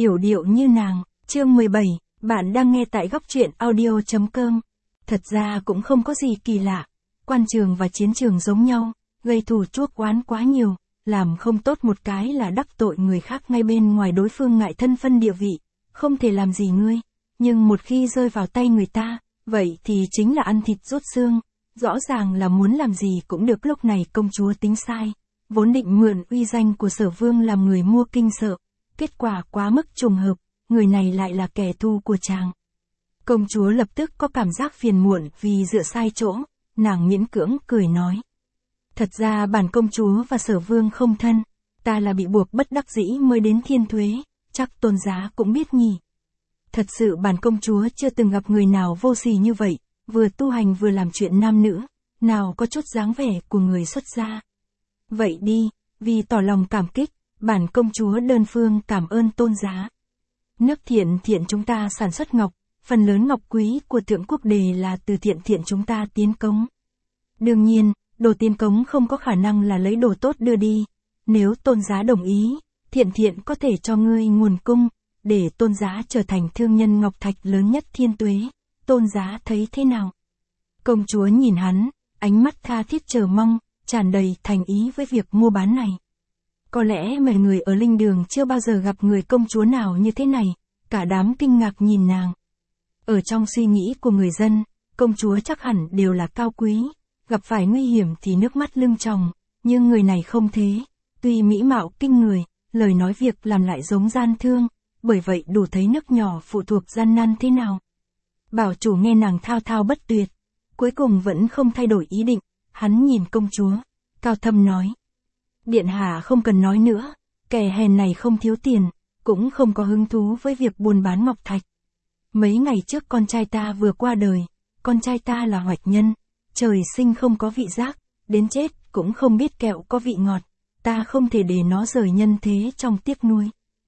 yểu điệu như nàng. Chương 17, bạn đang nghe tại góc truyện audio.com. Thật ra cũng không có gì kỳ lạ. Quan trường và chiến trường giống nhau, gây thù chuốc oán quá nhiều, làm không tốt một cái là đắc tội người khác ngay bên ngoài đối phương ngại thân phân địa vị, không thể làm gì ngươi. Nhưng một khi rơi vào tay người ta, vậy thì chính là ăn thịt rút xương. Rõ ràng là muốn làm gì cũng được. Lúc này công chúa tính sai, vốn định mượn uy danh của Sở Vương làm người mua kinh sợ. Kết quả quá mức trùng hợp, người này lại là kẻ thù của chàng. Công chúa lập tức có cảm giác phiền muộn vì dựa sai chỗ, nàng miễn cưỡng cười nói. Thật ra bản công chúa và Sở Vương không thân, ta là bị buộc bất đắc dĩ mới đến Thiên Thuế, chắc Tôn giá cũng biết nhỉ. Thật sự bản công chúa chưa từng gặp người nào vô sỉ như vậy, vừa tu hành vừa làm chuyện nam nữ, nào có chút dáng vẻ của người xuất gia. Vậy đi, vì tỏ lòng cảm kích, bản công chúa đơn phương cảm ơn Tôn giá. Nước Thiện Thiện chúng ta sản xuất ngọc, phần lớn ngọc quý của Thượng Quốc Đề là từ Thiện Thiện chúng ta tiến cống. Đương nhiên, đồ tiến cống không có khả năng là lấy đồ tốt đưa đi. Nếu Tôn giá đồng ý, Thiện Thiện có thể cho ngươi nguồn cung, để Tôn giá trở thành thương nhân ngọc thạch lớn nhất Thiên Tuế. Tôn giá thấy thế nào? Công chúa nhìn hắn, ánh mắt tha thiết chờ mong, tràn đầy thành ý với việc mua bán này. Có lẽ mọi người ở linh đường chưa bao giờ gặp người công chúa nào như thế này, cả đám kinh ngạc nhìn nàng. Ở trong suy nghĩ của người dân, công chúa chắc hẳn đều là cao quý, gặp phải nguy hiểm thì nước mắt lưng tròng, nhưng người này không thế, tuy mỹ mạo kinh người, lời nói việc làm lại giống gian thương, bởi vậy đủ thấy nước nhỏ phụ thuộc gian nan thế nào. Bảo chủ nghe nàng thao thao bất tuyệt, cuối cùng vẫn không thay đổi ý định, hắn nhìn công chúa, cao thâm nói. Điện hạ không cần nói nữa, kẻ hèn này không thiếu tiền, cũng không có hứng thú với việc buôn bán ngọc thạch. Mấy ngày trước con trai ta vừa qua đời, con trai ta là hoạch nhân, trời sinh không có vị giác, đến chết cũng không biết kẹo có vị ngọt, ta không thể để nó rời nhân thế trong tiếc nuối.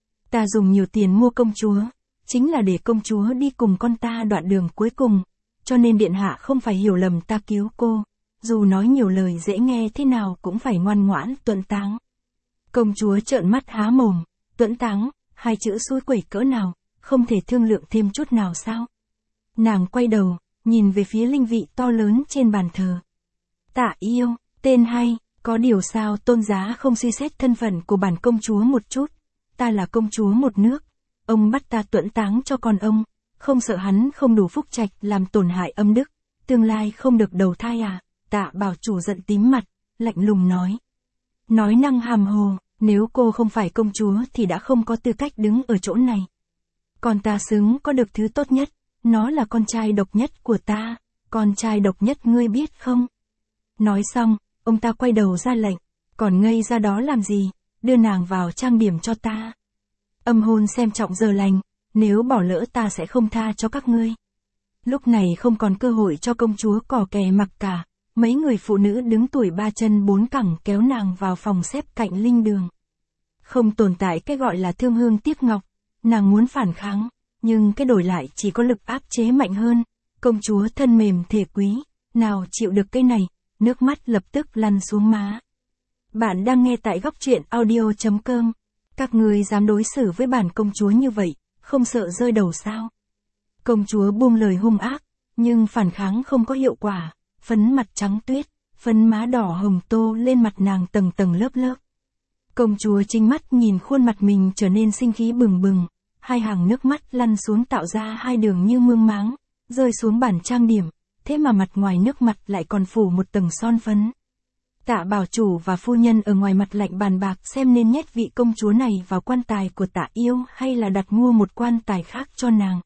Ta dùng nhiều tiền mua công chúa, chính là để công chúa đi cùng con ta đoạn đường cuối cùng, cho nên điện hạ không phải hiểu lầm ta cứu cô, dù nói nhiều lời dễ nghe thế nào cũng phải ngoan ngoãn tuẫn táng. Công chúa trợn mắt há mồm, tuẫn táng, hai chữ xui quẩy cỡ nào, không thể thương lượng thêm chút nào sao? Nàng quay đầu, nhìn về phía linh vị to lớn trên bàn thờ. Tạ Yêu, tên hay, có điều sao Tôn giá không suy xét thân phận của bản công chúa một chút? Ta là công chúa một nước, ông bắt ta tuẫn táng cho con ông, không sợ hắn không đủ phúc trạch làm tổn hại âm đức, tương lai không được đầu thai à? Tạ bảo chủ giận tím mặt, lạnh lùng nói. Nói năng hàm hồ, nếu cô không phải công chúa thì đã không có tư cách đứng ở chỗ này. Còn ta xứng có được thứ tốt nhất, nó là con trai độc nhất của ta, con trai độc nhất ngươi biết không? Nói xong, ông ta quay đầu ra lệnh, còn ngây ra đó làm gì, đưa nàng vào trang điểm cho ta. Âm hôn xem trọng giờ lành, nếu bỏ lỡ ta sẽ không tha cho các ngươi. Lúc này không còn cơ hội cho công chúa cò kè mặc cả, mấy người phụ nữ đứng tuổi ba chân bốn cẳng kéo nàng vào phòng xếp cạnh linh đường. Không tồn tại cái gọi là thương hương tiếc ngọc, nàng muốn phản kháng, nhưng cái đổi lại chỉ có lực áp chế mạnh hơn. Công chúa thân mềm thể quý, nào chịu được cái này, nước mắt lập tức lăn xuống má. Bạn đang nghe tại góc truyện audio.com. Các ngươi dám đối xử với bản công chúa như vậy, không sợ rơi đầu sao? Công chúa buông lời hung ác, nhưng phản kháng không có hiệu quả, phấn mặt trắng tuyết, phấn má đỏ hồng tô lên mặt nàng tầng tầng lớp lớp. Công chúa chính mắt nhìn khuôn mặt mình trở nên sinh khí bừng bừng, hai hàng nước mắt lăn xuống tạo ra hai đường như mương máng, rơi xuống bàn trang điểm, thế mà mặt ngoài nước mặt lại còn phủ một tầng son phấn. Tạ bảo chủ và phu nhân ở ngoài mặt lạnh bàn bạc xem nên nhét vị công chúa này vào quan tài của Tạ Yêu hay là đặt mua một quan tài khác cho nàng.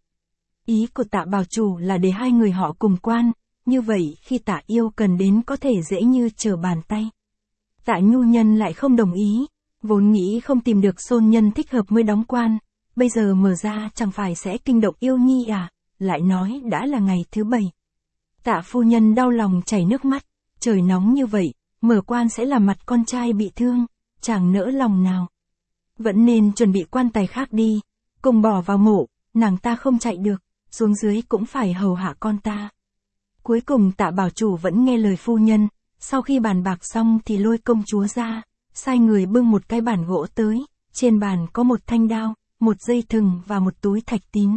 Ý của Tạ bảo chủ là để hai người họ cùng quan, như vậy khi Tạ Yêu cần đến có thể dễ như trở bàn tay. Tạ Nhu Nhân lại không đồng ý, vốn nghĩ không tìm được xôn nhân thích hợp mới đóng quan, bây giờ mở ra chẳng phải sẽ kinh động Yêu Nhi à, lại nói đã là ngày thứ 7. Tạ phu nhân đau lòng chảy nước mắt, trời nóng như vậy, mở quan sẽ làm mặt con trai bị thương, chẳng nỡ lòng nào. Vẫn nên chuẩn bị quan tài khác đi, cùng bỏ vào mộ, nàng ta không chạy được, xuống dưới cũng phải hầu hạ con ta. Cuối cùng Tạ bảo chủ vẫn nghe lời phu nhân, sau khi bàn bạc xong thì lôi công chúa ra, sai người bưng một cái bàn gỗ tới, trên bàn có một thanh đao, một dây thừng và một túi thạch tín.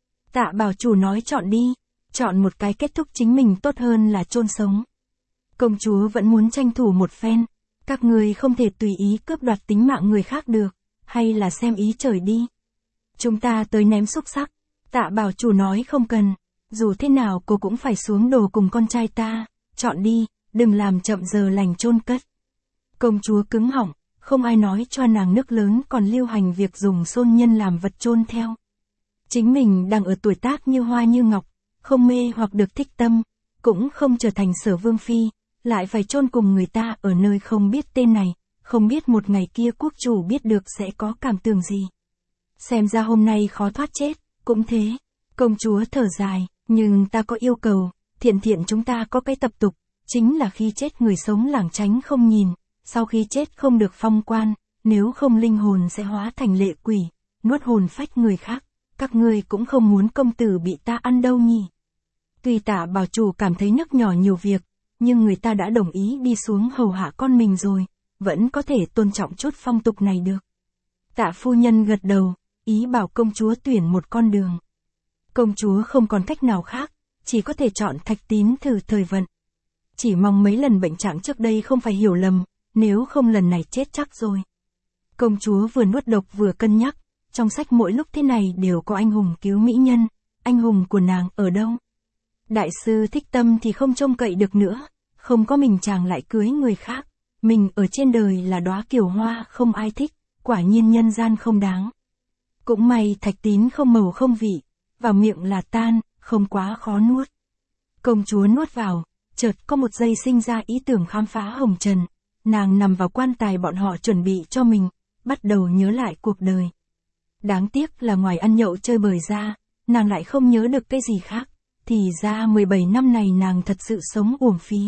Tạ bảo chủ nói chọn đi, chọn một cái kết thúc chính mình tốt hơn là chôn sống. Công chúa vẫn muốn tranh thủ một phen, các ngươi không thể tùy ý cướp đoạt tính mạng người khác được, hay là xem ý trời đi. Chúng ta tới ném xúc xắc, Tạ bảo chủ nói không cần, dù thế nào cô cũng phải xuống đồ cùng con trai ta, chọn đi, đừng làm chậm giờ lành chôn cất. Công chúa cứng họng, không ai nói cho nàng nước lớn còn lưu hành việc dùng xôn nhân làm vật chôn theo. Chính mình đang ở tuổi tác như hoa như ngọc, không mê hoặc được thích tâm, cũng không trở thành Sở vương phi, lại phải chôn cùng người ta ở nơi không biết tên này, không biết một ngày kia quốc chủ biết được sẽ có cảm tưởng gì. Xem ra hôm nay khó thoát chết, cũng thế. Công chúa thở dài, nhưng ta có yêu cầu, thiện chúng ta có cái tập tục, chính là khi chết người sống lảng tránh không nhìn, sau khi chết không được phong quan, nếu không linh hồn sẽ hóa thành lệ quỷ, nuốt hồn phách người khác, các ngươi cũng không muốn công tử bị ta ăn đâu nhỉ. Tuy Tạ bảo chủ cảm thấy nhức nhỏ nhiều việc, nhưng người ta đã đồng ý đi xuống hầu hạ con mình rồi, vẫn có thể tôn trọng chút phong tục này được. Tạ phu nhân gật đầu, ý bảo công chúa tuyển một con đường. Công chúa không còn cách nào khác, chỉ có thể chọn thạch tín thử thời vận. Chỉ mong mấy lần bệnh trạng trước đây không phải hiểu lầm, nếu không lần này chết chắc rồi. Công chúa vừa nuốt độc vừa cân nhắc, trong sách mỗi lúc thế này đều có anh hùng cứu mỹ nhân, anh hùng của nàng ở đâu? Đại sư Thích Tâm thì không trông cậy được nữa, không có mình chàng lại cưới người khác, mình ở trên đời là đóa kiều hoa không ai thích, quả nhiên nhân gian không đáng. Cũng may thạch tín không màu không vị, vào miệng là tan, không quá khó nuốt. Công chúa nuốt vào, chợt có một giây sinh ra ý tưởng khám phá hồng trần, nàng nằm vào quan tài bọn họ chuẩn bị cho mình, bắt đầu nhớ lại cuộc đời. Đáng tiếc là ngoài ăn nhậu chơi bời ra, nàng lại không nhớ được cái gì khác, thì ra 17 năm này nàng thật sự sống uổng phí.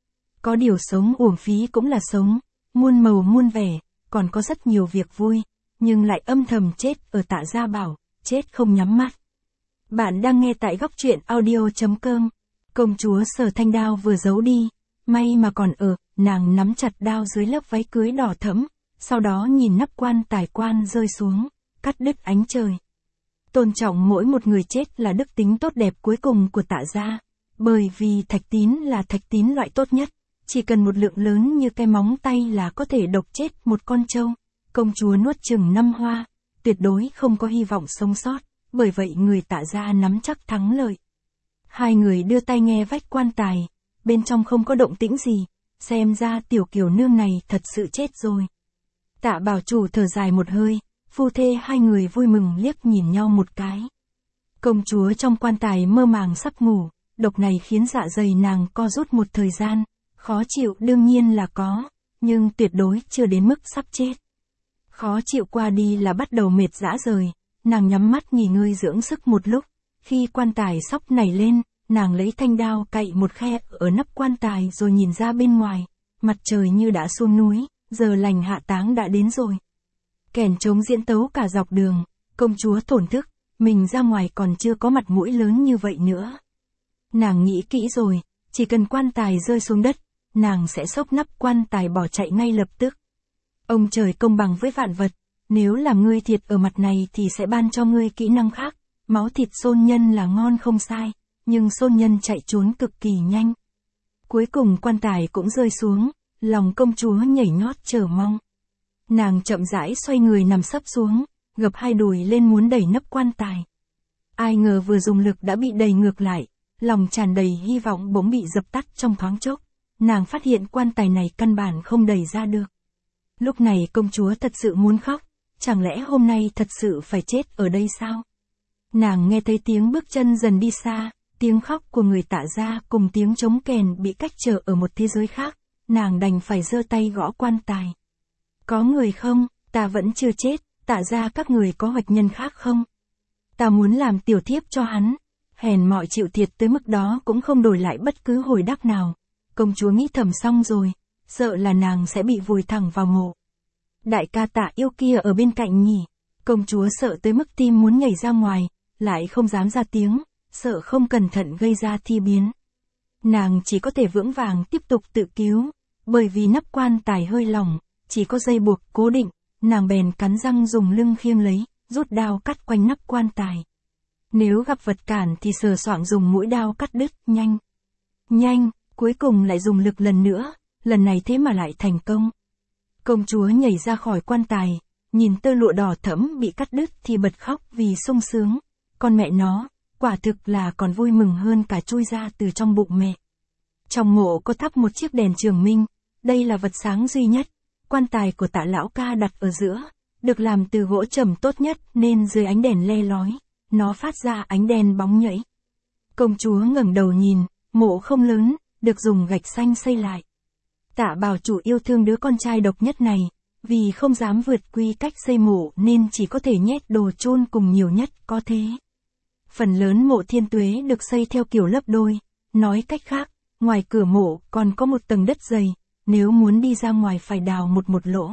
Có điều sống uổng phí cũng là sống, muôn màu muôn vẻ, còn có rất nhiều việc vui, nhưng lại âm thầm chết ở Tạ Gia Bảo, chết không nhắm mắt. Bạn đang nghe tại góc truyện audio.com. Công chúa Sở thanh đao vừa giấu đi, may mà còn ở, nàng nắm chặt đao dưới lớp váy cưới đỏ thẫm, sau đó nhìn nắp quan tài quan rơi xuống, cắt đứt ánh trời. Tôn trọng mỗi một người chết là đức tính tốt đẹp cuối cùng của Tạ gia, bởi vì thạch tín là thạch tín loại tốt nhất, chỉ cần một lượng lớn như cái móng tay là có thể độc chết một con trâu. Công chúa nuốt chừng 5 hoa, tuyệt đối không có hy vọng sống sót, bởi vậy người Tạ gia nắm chắc thắng lợi. Hai người đưa tay nghe vách quan tài, bên trong không có động tĩnh gì, xem ra tiểu kiều nương này thật sự chết rồi. Tạ bảo chủ thở dài một hơi, phu thê hai người vui mừng liếc nhìn nhau một cái. Công chúa trong quan tài mơ màng sắp ngủ, độc này khiến dạ dày nàng co rút một thời gian, khó chịu đương nhiên là có, nhưng tuyệt đối chưa đến mức sắp chết. Khó chịu qua đi là bắt đầu mệt rã rời, nàng nhắm mắt nghỉ ngơi dưỡng sức một lúc, khi quan tài sóc nảy lên, nàng lấy thanh đao cạy một khe ở nắp quan tài rồi nhìn ra bên ngoài, mặt trời như đã xuống núi, giờ lành hạ táng đã đến rồi. Kèn trống diễn tấu cả dọc đường, công chúa thổn thức, mình ra ngoài còn chưa có mặt mũi lớn như vậy nữa. Nàng nghĩ kỹ rồi, chỉ cần quan tài rơi xuống đất, nàng sẽ xốc nắp quan tài bỏ chạy ngay lập tức. Ông trời công bằng với vạn vật, nếu làm ngươi thiệt ở mặt này thì sẽ ban cho ngươi kỹ năng khác, máu thịt xôn nhân là ngon không sai, nhưng xôn nhân chạy trốn cực kỳ nhanh. Cuối cùng quan tài cũng rơi xuống, lòng công chúa nhảy nhót chờ mong. Nàng chậm rãi xoay người nằm sấp xuống, gập hai đùi lên muốn đẩy nắp quan tài. Ai ngờ vừa dùng lực đã bị đẩy ngược lại, lòng tràn đầy hy vọng bỗng bị dập tắt trong thoáng chốc. Nàng phát hiện quan tài này căn bản không đẩy ra được. Lúc này công chúa thật sự muốn khóc, chẳng lẽ hôm nay thật sự phải chết ở đây sao? Nàng nghe thấy tiếng bước chân dần đi xa, tiếng khóc của người Tạ gia cùng tiếng trống kèn bị cách trở ở một thế giới khác, nàng đành phải giơ tay gõ quan tài. Có người không? Ta vẫn chưa chết, Tạ gia các người có hoạch nhân khác không? Ta muốn làm tiểu thiếp cho hắn, hèn mọn chịu thiệt tới mức đó cũng không đổi lại bất cứ hồi đáp nào. Công chúa nghĩ thầm xong rồi, sợ là nàng sẽ bị vùi thẳng vào mộ. Đại ca Tạ yêu kia ở bên cạnh nhỉ? Công chúa sợ tới mức tim muốn nhảy ra ngoài, lại không dám ra tiếng, sợ không cẩn thận gây ra thi biến. Nàng chỉ có thể vững vàng tiếp tục tự cứu, bởi vì nắp quan tài hơi lỏng, chỉ có dây buộc cố định, nàng bèn cắn răng dùng lưng khiêng lấy, rút đao cắt quanh nắp quan tài. Nếu gặp vật cản thì sờ soạng dùng mũi đao cắt đứt, nhanh. Nhanh, cuối cùng lại dùng lực lần nữa, lần này thế mà lại thành công. Công chúa nhảy ra khỏi quan tài, nhìn tơ lụa đỏ thẫm bị cắt đứt thì bật khóc vì sung sướng. Con mẹ nó, quả thực là còn vui mừng hơn cả chui ra từ trong bụng mẹ. Trong mộ có thắp một chiếc đèn trường minh, đây là vật sáng duy nhất. Quan tài của Tạ lão ca đặt ở giữa, được làm từ gỗ trầm tốt nhất nên dưới ánh đèn le lói, nó phát ra ánh đèn bóng nhảy. Công chúa ngẩng đầu nhìn, mộ không lớn, được dùng gạch xanh xây lại. Tạ Bảo Chủ yêu thương đứa con trai độc nhất này, vì không dám vượt quy cách xây mộ nên chỉ có thể nhét đồ chôn cùng nhiều nhất có thế. Phần lớn mộ Thiên Tuế được xây theo kiểu lấp đôi, nói cách khác, ngoài cửa mộ còn có một tầng đất dày, nếu muốn đi ra ngoài phải đào một lỗ.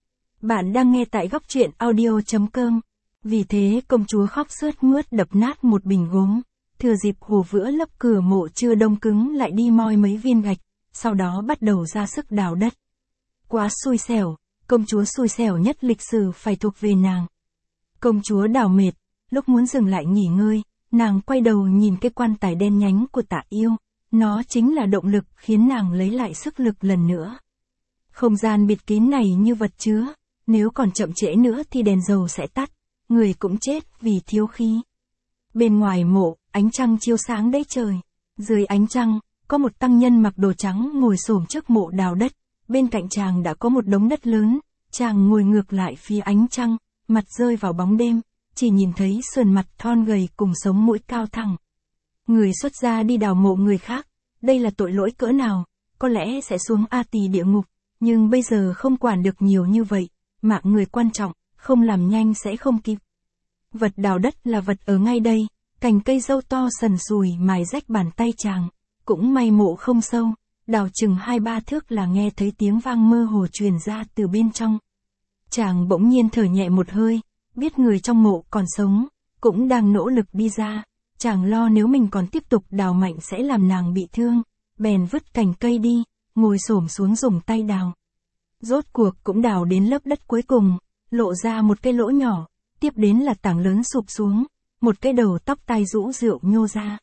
Bạn đang nghe tại góc truyện audio.com. Vì thế công chúa khóc sướt mướt đập nát một bình gốm, thừa dịp hồ vữa lấp cửa mộ chưa đông cứng lại đi moi mấy viên gạch, sau đó bắt đầu ra sức đào đất. Quá xui xẻo, công chúa xui xẻo nhất lịch sử phải thuộc về nàng. Công chúa đào mệt, lúc muốn dừng lại nghỉ ngơi, nàng quay đầu nhìn cái quan tài đen nhánh của Tạ Yêu, nó chính là động lực khiến nàng lấy lại sức lực lần nữa. Không gian bịt kín này như vật chứa, nếu còn chậm trễ nữa thì đèn dầu sẽ tắt, người cũng chết vì thiếu khí. Bên ngoài mộ, ánh trăng chiếu sáng đầy trời. Dưới ánh trăng, có một tăng nhân mặc đồ trắng ngồi xổm trước mộ đào đất, bên cạnh chàng đã có một đống đất lớn, chàng ngồi ngược lại phía ánh trăng, mặt rơi vào bóng đêm, chỉ nhìn thấy sườn mặt thon gầy cùng sống mũi cao thẳng. Người xuất gia đi đào mộ người khác, đây là tội lỗi cỡ nào, có lẽ sẽ xuống A Tỳ địa ngục, nhưng bây giờ không quản được nhiều như vậy, mạng người quan trọng, không làm nhanh sẽ không kịp. Vật đào đất là vật ở ngay đây, cành cây dâu to sần sùi mài rách bàn tay chàng, cũng may mộ không sâu, đào chừng 2-3 thước là nghe thấy tiếng vang mơ hồ truyền ra từ bên trong. Chàng bỗng nhiên thở nhẹ một hơi, biết người trong mộ còn sống, cũng đang nỗ lực đi ra, chàng lo nếu mình còn tiếp tục đào mạnh sẽ làm nàng bị thương, bèn vứt cành cây đi, ngồi xổm xuống dùng tay đào. Rốt cuộc cũng đào đến lớp đất cuối cùng, lộ ra một cái lỗ nhỏ, tiếp đến là tảng lớn sụp xuống, một cái đầu tóc tai rũ rượi nhô ra.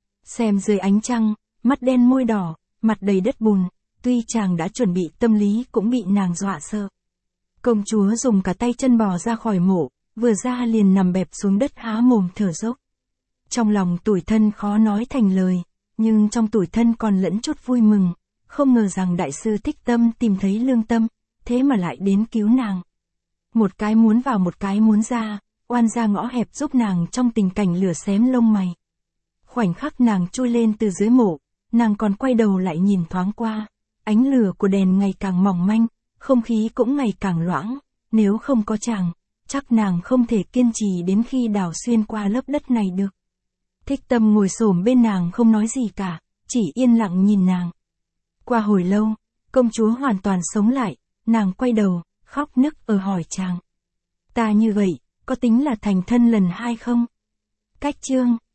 Xem dưới ánh trăng, mắt đen môi đỏ, mặt đầy đất bùn, tuy chàng đã chuẩn bị tâm lý cũng bị nàng dọa sợ. Công chúa dùng cả tay chân bò ra khỏi mộ, vừa ra liền nằm bẹp xuống đất há mồm thở dốc. Trong lòng tủi thân khó nói thành lời, nhưng trong tủi thân còn lẫn chút vui mừng, không ngờ rằng đại sư Thích Tâm tìm thấy lương tâm, thế mà lại đến cứu nàng. Một cái muốn vào một cái muốn ra, oan ra ngõ hẹp giúp nàng trong tình cảnh lửa xém lông mày. Khoảnh khắc nàng chui lên từ dưới mộ, nàng còn quay đầu lại nhìn thoáng qua, ánh lửa của đèn ngày càng mỏng manh, không khí cũng ngày càng loãng, nếu không có chàng, chắc nàng không thể kiên trì đến khi đào xuyên qua lớp đất này được. Thích Tâm ngồi xổm bên nàng không nói gì cả, chỉ yên lặng nhìn nàng. Qua hồi lâu, công chúa hoàn toàn sống lại, nàng quay đầu, khóc nức hỏi chàng. Ta như vậy, có tính là thành thân lần 2 không? Cách chương